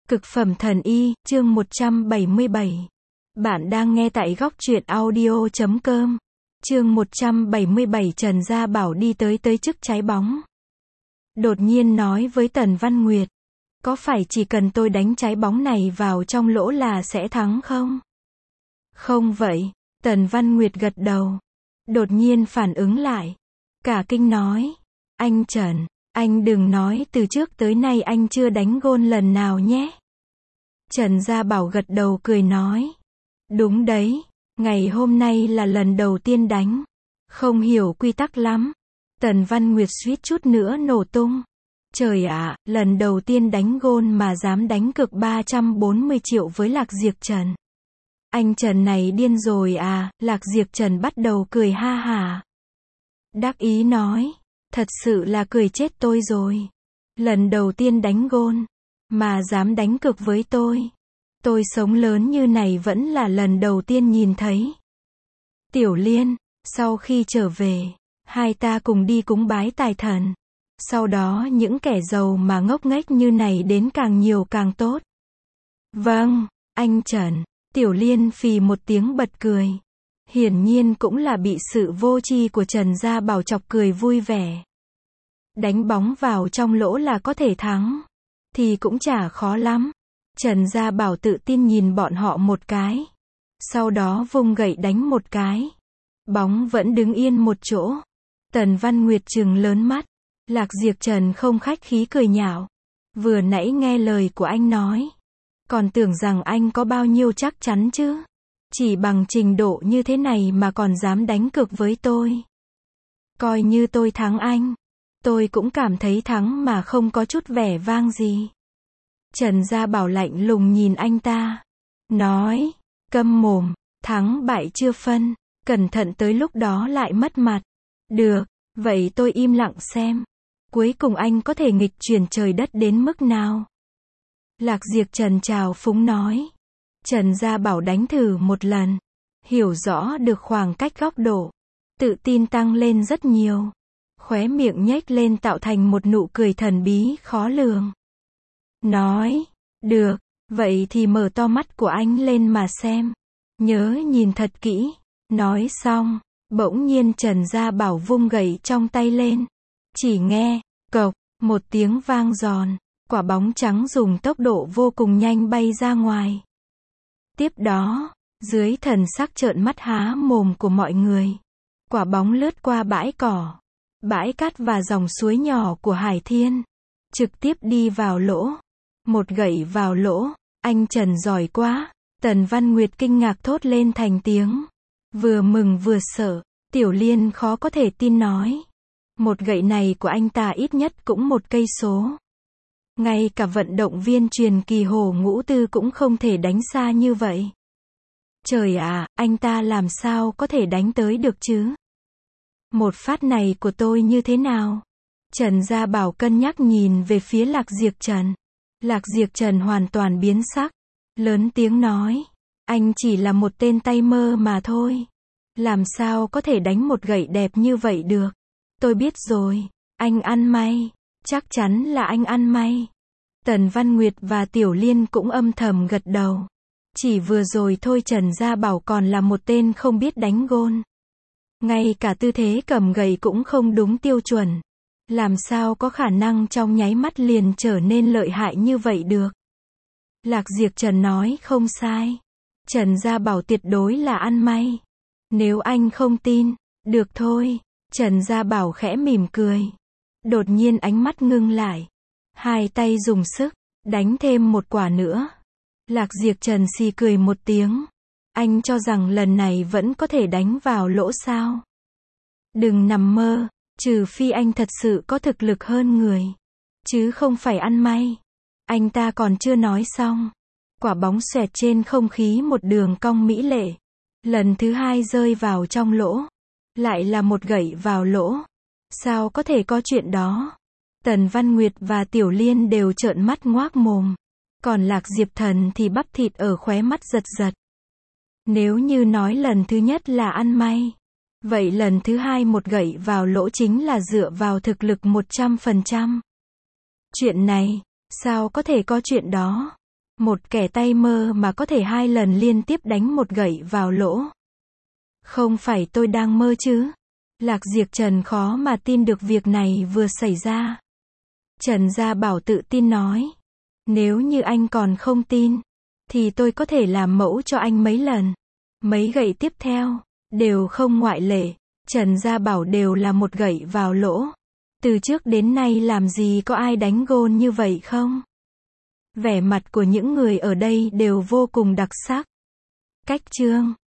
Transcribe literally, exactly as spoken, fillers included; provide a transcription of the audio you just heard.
Cực phẩm thần y, chương một trăm bảy mươi bảy. Bạn đang nghe tại góc truyện audio chấm com. Chương một trăm bảy mươi bảy. Trần Gia Bảo đi tới tới chức trái bóng. Đột nhiên nói với Tần Văn Nguyệt. Có phải chỉ cần tôi đánh trái bóng này vào trong lỗ là sẽ thắng không? Không vậy. Tần Văn Nguyệt gật đầu. Đột nhiên phản ứng lại. Cả kinh nói. Anh Trần, anh đừng nói từ trước tới nay anh chưa đánh gôn lần nào nhé. Trần Gia Bảo gật đầu cười nói. Đúng đấy, ngày hôm nay là lần đầu tiên đánh. Không hiểu quy tắc lắm. Tần Văn Nguyệt suýt chút nữa nổ tung. Trời ạ, lần đầu tiên đánh gôn mà dám đánh cược ba trăm bốn mươi triệu với Lạc Diệp Trần. Anh Trần này điên rồi à, Lạc Diệp Trần bắt đầu cười ha hả. Đắc ý nói, thật sự là cười chết tôi rồi. Lần đầu tiên đánh gôn, mà dám đánh cược với tôi. Tôi sống lớn như này vẫn là lần đầu tiên nhìn thấy. Tiểu Liên, sau khi trở về, hai ta cùng đi cúng bái tài thần. Sau đó những kẻ giàu mà ngốc nghếch như này đến càng nhiều càng tốt. Vâng, anh Trần. Tiểu Liên phì một tiếng bật cười. Hiển nhiên cũng là bị sự vô tri của Trần Gia Bảo chọc cười vui vẻ. Đánh bóng vào trong lỗ là có thể thắng. Thì cũng chả khó lắm. Trần Gia Bảo tự tin nhìn bọn họ một cái. Sau đó vung gậy đánh một cái. Bóng vẫn đứng yên một chỗ. Tần Văn Nguyệt trừng lớn mắt. Lạc Diệp Trần không khách khí cười nhạo. Vừa nãy nghe lời của anh nói. Còn tưởng rằng anh có bao nhiêu chắc chắn chứ. Chỉ bằng trình độ như thế này mà còn dám đánh cược với tôi. Coi như tôi thắng anh. Tôi cũng cảm thấy thắng mà không có chút vẻ vang gì. Trần Gia Bảo lạnh lùng nhìn anh ta. Nói, câm mồm, thắng bại chưa phân, cẩn thận tới lúc đó lại mất mặt. Được, vậy tôi im lặng xem. Cuối cùng anh có thể nghịch chuyển trời đất đến mức nào? Lạc Diệp Trần chào phúng nói. Trần Gia Bảo đánh thử một lần. Hiểu rõ được khoảng cách góc độ. Tự tin tăng lên rất nhiều. Khóe miệng nhếch lên tạo thành một nụ cười thần bí khó lường. Nói, được, vậy thì mở to mắt của anh lên mà xem. Nhớ nhìn thật kỹ. Nói xong, bỗng nhiên Trần Gia Bảo vung gậy trong tay lên. Chỉ nghe, cộc, một tiếng vang giòn. Quả bóng trắng dùng tốc độ vô cùng nhanh bay ra ngoài. Tiếp đó, dưới thần sắc trợn mắt há mồm của mọi người, quả bóng lướt qua bãi cỏ, bãi cát và dòng suối nhỏ của Hải Thiên, trực tiếp đi vào lỗ. Một gậy vào lỗ, anh Trần giỏi quá. Tần Văn Nguyệt kinh ngạc thốt lên thành tiếng. Vừa mừng vừa sợ, Tiểu Liên khó có thể tin nói. Một gậy này của anh ta ít nhất cũng một cây số. Ngay cả vận động viên truyền kỳ Hồ Ngũ Tư cũng không thể đánh xa như vậy. Trời ạ, anh ta làm sao có thể đánh tới được chứ? Một phát này của tôi như thế nào? Trần Gia Bảo cân nhắc nhìn về phía Lạc Diệp Trần. Lạc Diệp Trần hoàn toàn biến sắc. Lớn tiếng nói. Anh chỉ là một tên tay mơ mà thôi. Làm sao có thể đánh một gậy đẹp như vậy được? Tôi biết rồi. Anh ăn may. Chắc chắn là anh ăn may. Tần Văn Nguyệt và Tiểu Liên cũng âm thầm gật đầu. Chỉ vừa rồi thôi Trần Gia Bảo còn là một tên không biết đánh gôn. Ngay cả tư thế cầm gậy cũng không đúng tiêu chuẩn. Làm sao có khả năng trong nháy mắt liền trở nên lợi hại như vậy được? Lạc Diệp Trần nói không sai. Trần Gia Bảo tuyệt đối là ăn may. Nếu anh không tin, được thôi. Trần Gia Bảo khẽ mỉm cười. Đột nhiên ánh mắt ngưng lại. Hai tay dùng sức, đánh thêm một quả nữa. Lạc Diệp Trần xì cười một tiếng. Anh cho rằng lần này vẫn có thể đánh vào lỗ sao? Đừng nằm mơ, trừ phi anh thật sự có thực lực hơn người. Chứ không phải ăn may. Anh ta còn chưa nói xong. Quả bóng xoẹt trên không khí một đường cong mỹ lệ. Lần thứ hai rơi vào trong lỗ. Lại là một gậy vào lỗ. Sao có thể có chuyện đó? Tần Văn Nguyệt và Tiểu Liên đều trợn mắt ngoác mồm. Còn Lạc Diệp Thần thì bắp thịt ở khóe mắt giật giật. Nếu như nói lần thứ nhất là ăn may. Vậy lần thứ hai một gậy vào lỗ chính là dựa vào thực lực một trăm phần trăm. Chuyện này, sao có thể có chuyện đó? Một kẻ tay mơ mà có thể hai lần liên tiếp đánh một gậy vào lỗ. Không phải tôi đang mơ chứ? Lạc Diệp Trần khó mà tin được việc này vừa xảy ra. Trần Gia Bảo tự tin nói. Nếu như anh còn không tin, thì tôi có thể làm mẫu cho anh mấy lần. Mấy gậy tiếp theo, đều không ngoại lệ. Trần Gia Bảo đều là một gậy vào lỗ. Từ trước đến nay làm gì có ai đánh gôn như vậy không? Vẻ mặt của những người ở đây đều vô cùng đặc sắc. Cách chương